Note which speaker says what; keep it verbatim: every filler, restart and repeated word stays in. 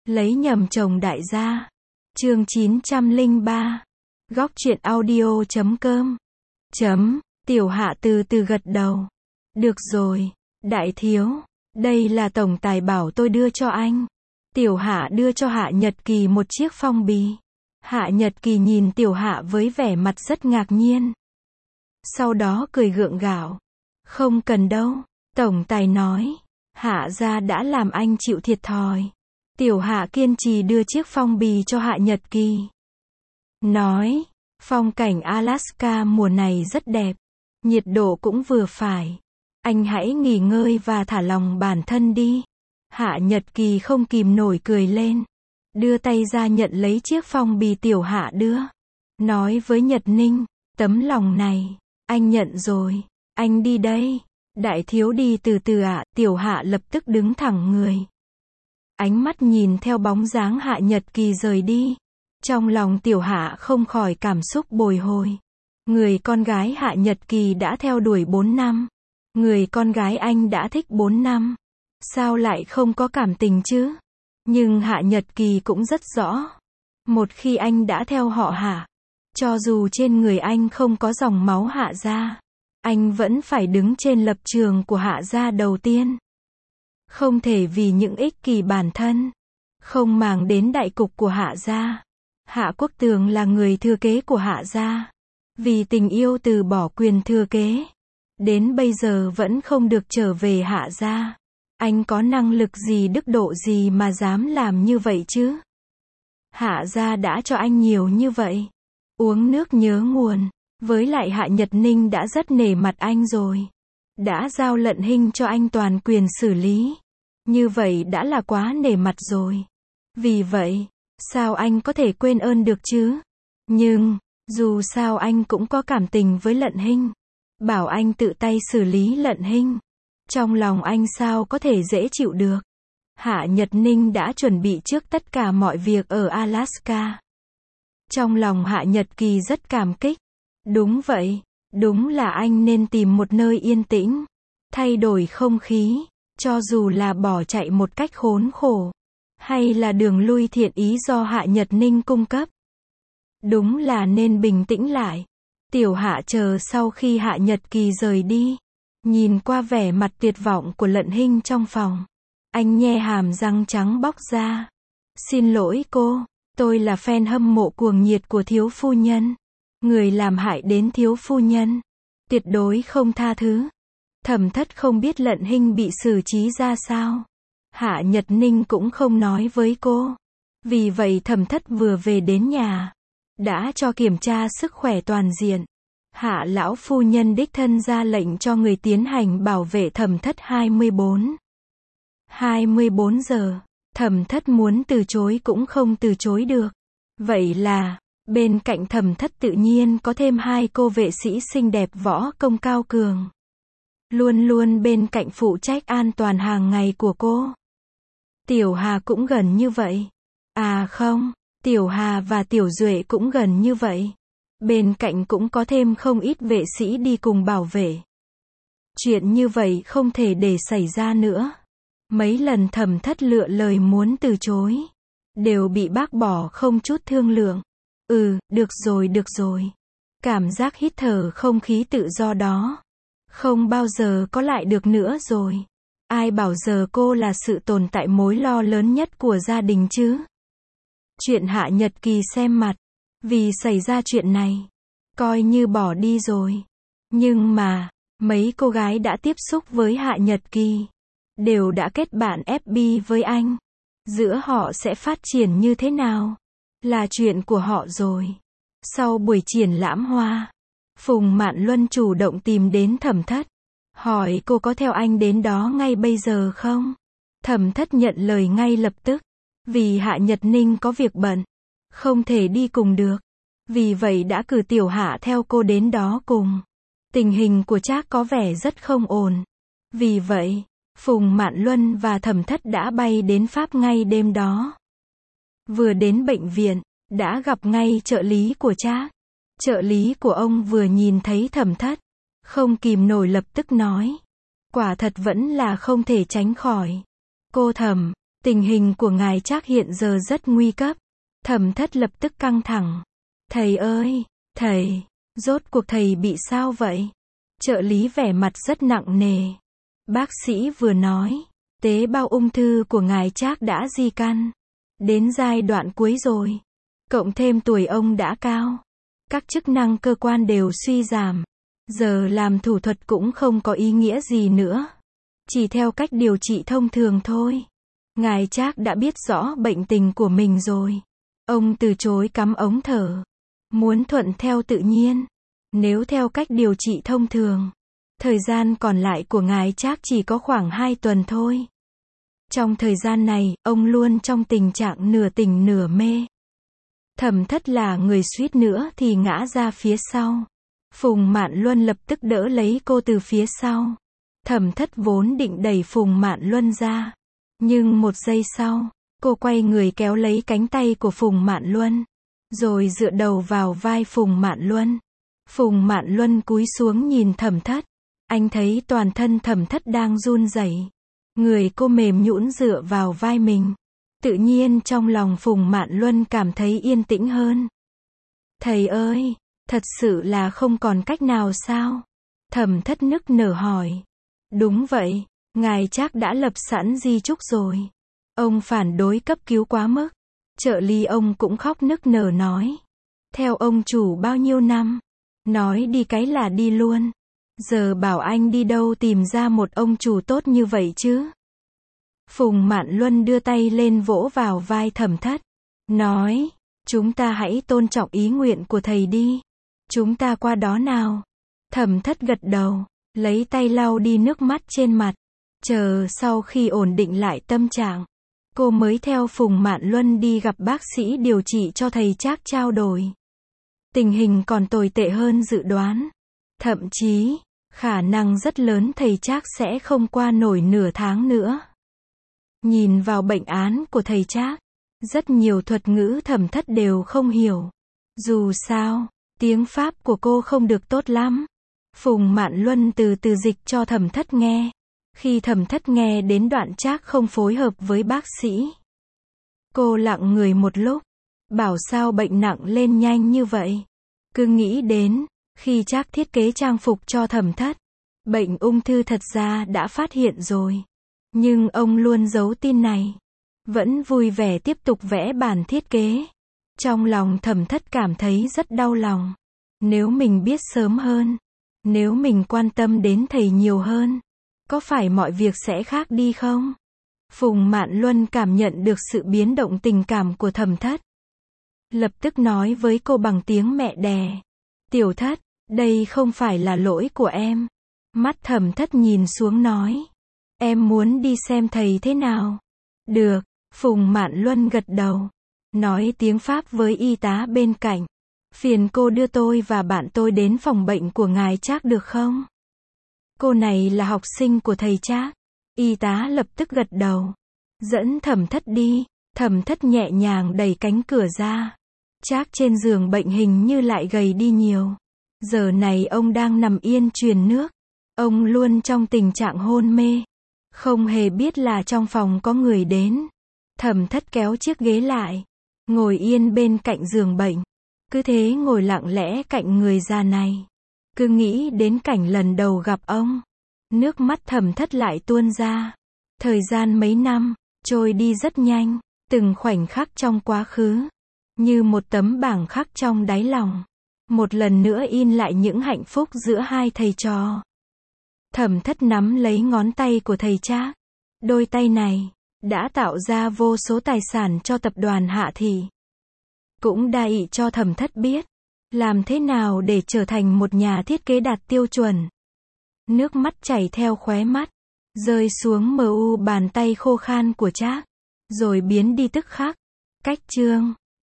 Speaker 1: Lấy nhầm chồng đại gia. Chương chín trăm lẻ ba. Góc truyện audio chấm com. Chấm. Tiểu Hạ từ từ gật đầu. Được rồi, đại thiếu. Đây là tổng tài bảo tôi đưa cho anh. Tiểu Hạ đưa cho Hạ Nhật Kỳ một chiếc phong bì. Hạ Nhật Kỳ nhìn Tiểu Hạ với vẻ mặt rất ngạc nhiên. Sau đó cười gượng gạo. Không cần đâu. Tổng tài nói. Hạ gia đã làm anh chịu thiệt thòi. Tiểu Hạ kiên trì đưa chiếc phong bì cho Hạ Nhật Kỳ. Nói. Phong cảnh Alaska mùa này rất đẹp. Nhiệt độ cũng vừa phải. Anh hãy nghỉ ngơi và thả lòng bản thân đi. Hạ Nhật Kỳ không kìm nổi cười lên. Đưa tay ra nhận lấy chiếc phong bì Tiểu Hạ đưa. Nói với Nhật Ninh. Tấm lòng này. Anh nhận rồi. Anh đi đây. Đại thiếu đi từ từ ạ. Tiểu Hạ lập tức đứng thẳng người. Ánh mắt nhìn theo bóng dáng Hạ Nhật Kỳ rời đi. Trong lòng Tiểu Hạ không khỏi cảm xúc bồi hồi. Người con gái Hạ Nhật Kỳ đã theo đuổi bốn năm. Người con gái anh đã thích bốn năm. Sao lại không có cảm tình chứ? Nhưng Hạ Nhật Kỳ cũng rất rõ. Một khi anh đã theo họ Hạ, cho dù trên người anh không có dòng máu Hạ gia, anh vẫn phải đứng trên lập trường của Hạ gia đầu tiên. Không thể vì những ích kỷ bản thân, không màng đến đại cục của Hạ gia. Hạ Quốc Tường là người thừa kế của Hạ gia. Vì tình yêu từ bỏ quyền thừa kế. Đến bây giờ vẫn không được trở về Hạ gia. Anh có năng lực gì đức độ gì mà dám làm như vậy chứ? Hạ gia đã cho anh nhiều như vậy. Uống nước nhớ nguồn. Với lại Hạ Nhật Ninh đã rất nể mặt anh rồi. Đã giao Lận Hinh cho anh toàn quyền xử lý. Như vậy đã là quá nể mặt rồi. Vì vậy, sao anh có thể quên ơn được chứ? Nhưng, dù sao anh cũng có cảm tình với Lận Hinh. Bảo anh tự tay xử lý Lận Hinh. Trong lòng anh sao có thể dễ chịu được. Hạ Nhật Ninh đã chuẩn bị trước tất cả mọi việc ở Alaska. Trong lòng Hạ Nhật Kỳ rất cảm kích. Đúng vậy, đúng là anh nên tìm một nơi yên tĩnh. Thay đổi không khí, cho dù là bỏ chạy một cách khốn khổ. Hay là đường lui thiện ý do Hạ Nhật Ninh cung cấp. Đúng là nên bình tĩnh lại. Tiểu Hạ chờ sau khi Hạ Nhật Kỳ rời đi. Nhìn qua vẻ mặt tuyệt vọng của Lận Hinh trong phòng. Anh nhe hàm răng trắng bóc ra. Xin lỗi cô, tôi là fan hâm mộ cuồng nhiệt của thiếu phu nhân. Người làm hại đến thiếu phu nhân. Tuyệt đối không tha thứ. Thẩm Thất không biết Lận Hinh bị xử trí ra sao. Hạ Nhật Ninh cũng không nói với cô. Vì vậy Thẩm Thất vừa về đến nhà. Đã cho kiểm tra sức khỏe toàn diện. Hạ lão phu nhân đích thân ra lệnh cho người tiến hành bảo vệ Thẩm Thất hai mươi bốn. hai mươi bốn giờ. Thẩm Thất muốn từ chối cũng không từ chối được. Vậy là, bên cạnh Thẩm Thất tự nhiên có thêm hai cô vệ sĩ xinh đẹp võ công cao cường. Luôn luôn bên cạnh phụ trách an toàn hàng ngày của cô. Tiểu Hà cũng gần như vậy. À không, Tiểu Hà và Tiểu Duệ cũng gần như vậy. Bên cạnh cũng có thêm không ít vệ sĩ đi cùng bảo vệ. Chuyện như vậy không thể để xảy ra nữa. Mấy lần Thẩm Thất lựa lời muốn từ chối. Đều bị bác bỏ không chút thương lượng. Ừ, được rồi được rồi. Cảm giác hít thở không khí tự do đó. Không bao giờ có lại được nữa rồi. Ai bảo giờ cô là sự tồn tại mối lo lớn nhất của gia đình chứ? Chuyện Hạ Nhật Kỳ xem mặt. Vì xảy ra chuyện này. Coi như bỏ đi rồi. Nhưng mà, mấy cô gái đã tiếp xúc với Hạ Nhật Kỳ. Đều đã kết bạn ép bê với anh. Giữa họ sẽ phát triển như thế nào? Là chuyện của họ rồi. Sau buổi triển lãm hoa. Phùng Mạn Luân chủ động tìm đến Thẩm Thất. Hỏi cô có theo anh đến đó ngay bây giờ không? Thẩm Thất nhận lời ngay lập tức. Vì Hạ Nhật Ninh có việc bận. Không thể đi cùng được. Vì vậy đã cử Tiểu Hạ theo cô đến đó cùng. Tình hình của Trác có vẻ rất không ổn. Vì vậy, Phùng Mạn Luân và Thẩm Thất đã bay đến Pháp ngay đêm đó. Vừa đến bệnh viện, đã gặp ngay trợ lý của Trác. Trợ lý của ông vừa nhìn thấy Thẩm Thất. Không kìm nổi lập tức nói. Quả thật vẫn là không thể tránh khỏi. Cô Thẩm, Tình hình của ngài Trác hiện giờ rất nguy cấp. Thẩm Thất lập tức căng thẳng. Thầy ơi, thầy, rốt cuộc thầy bị sao vậy? Trợ lý vẻ mặt rất nặng nề. Bác sĩ vừa nói, tế bào ung thư của ngài Trác đã di căn. Đến giai đoạn cuối rồi. Cộng thêm tuổi ông đã cao. Các chức năng cơ quan đều suy giảm. Giờ làm thủ thuật cũng không có ý nghĩa gì nữa. Chỉ theo cách điều trị thông thường thôi. Ngài Trác đã biết rõ bệnh tình của mình rồi. Ông từ chối cắm ống thở. Muốn thuận theo tự nhiên. Nếu theo cách điều trị thông thường, thời gian còn lại của ngài Trác chỉ có khoảng hai tuần thôi. Trong thời gian này, ông luôn trong tình trạng nửa tỉnh nửa mê. Thẩm Thất là người suýt nữa thì ngã ra phía sau. Phùng Mạn Luân lập tức đỡ lấy cô từ phía sau. Thẩm Thất vốn định đẩy Phùng Mạn Luân ra. Nhưng một giây sau, cô quay người kéo lấy cánh tay của Phùng Mạn Luân. Rồi dựa đầu vào vai Phùng Mạn Luân. Phùng Mạn Luân cúi xuống nhìn Thẩm Thất. Anh thấy toàn thân Thẩm Thất đang run rẩy. Người cô mềm nhũn dựa vào vai mình. Tự nhiên trong lòng Phùng Mạn Luân cảm thấy yên tĩnh hơn. Thầy ơi, thật sự là không còn cách nào sao? Thẩm Thất nức nở hỏi. Đúng vậy, ngài Trác đã lập sẵn di chúc rồi. Ông phản đối cấp cứu quá mức. Trợ lý ông cũng khóc nức nở nói. Theo ông chủ bao nhiêu năm? Nói đi cái là đi luôn. Giờ bảo anh đi đâu tìm ra một ông chủ tốt như vậy chứ? Phùng Mạn Luân đưa tay lên vỗ vào vai Thẩm Thất. Nói, chúng ta hãy tôn trọng ý nguyện của thầy đi. Chúng ta qua đó nào. Thẩm Thất gật đầu, lấy tay lau đi nước mắt trên mặt. Chờ sau khi ổn định lại tâm trạng, cô mới theo Phùng Mạn Luân đi gặp bác sĩ điều trị cho thầy Trác trao đổi. Tình hình còn tồi tệ hơn dự đoán. Thậm chí, khả năng rất lớn thầy Trác sẽ không qua nổi nửa tháng nữa. Nhìn vào bệnh án của thầy Trác, rất nhiều thuật ngữ Thẩm Thất đều không hiểu. Dù sao, tiếng Pháp của cô không được tốt lắm. Phùng Mạn Luân từ từ dịch cho Thẩm Thất nghe. Khi Thẩm Thất nghe đến đoạn Trác không phối hợp với bác sĩ, cô lặng người một lúc. Bảo sao bệnh nặng lên nhanh như vậy. Cứ nghĩ đến, khi Trác thiết kế trang phục cho Thẩm Thất, bệnh ung thư thật ra đã phát hiện rồi. Nhưng ông luôn giấu tin này. Vẫn vui vẻ tiếp tục vẽ bản thiết kế. Trong lòng Thẩm Thất cảm thấy rất đau lòng. Nếu mình biết sớm hơn, nếu mình quan tâm đến thầy nhiều hơn, có phải mọi việc sẽ khác đi không? Phùng Mạn Luân cảm nhận được sự biến động tình cảm của Thẩm Thất. Lập tức nói với cô bằng tiếng mẹ đẻ. Tiểu Thất, đây không phải là lỗi của em. Mắt Thẩm Thất nhìn xuống nói. Em muốn đi xem thầy thế nào? Được, Phùng Mạn Luân gật đầu. Nói tiếng Pháp với y tá bên cạnh. Phiền cô đưa tôi và bạn tôi đến phòng bệnh của ngài Trác được không? Cô này là học sinh của thầy Trác. Y tá lập tức gật đầu. Dẫn Thẩm Thất đi. Thẩm Thất nhẹ nhàng đẩy cánh cửa ra. Trác trên giường bệnh hình như lại gầy đi nhiều. Giờ này ông đang nằm yên truyền nước. Ông luôn trong tình trạng hôn mê. Không hề biết là trong phòng có người đến. Thẩm Thất kéo chiếc ghế lại. Ngồi yên bên cạnh giường bệnh. Cứ thế ngồi lặng lẽ cạnh người già này. Cứ nghĩ đến cảnh lần đầu gặp ông. Nước mắt Thẩm Thất lại tuôn ra. Thời gian mấy năm, trôi đi rất nhanh. Từng khoảnh khắc trong quá khứ. Như một tấm bảng khắc trong đáy lòng. Một lần nữa in lại những hạnh phúc giữa hai thầy trò. Thẩm Thất nắm lấy ngón tay của thầy Trác. Đôi tay này đã tạo ra vô số tài sản cho tập đoàn Hạ Thị. Cũng đa ý cho Thẩm Thất biết làm thế nào để trở thành một nhà thiết kế đạt tiêu chuẩn. Nước mắt chảy theo khóe mắt, rơi xuống mờ u bàn tay khô khan của Trác, rồi biến đi tức khắc. Cách chương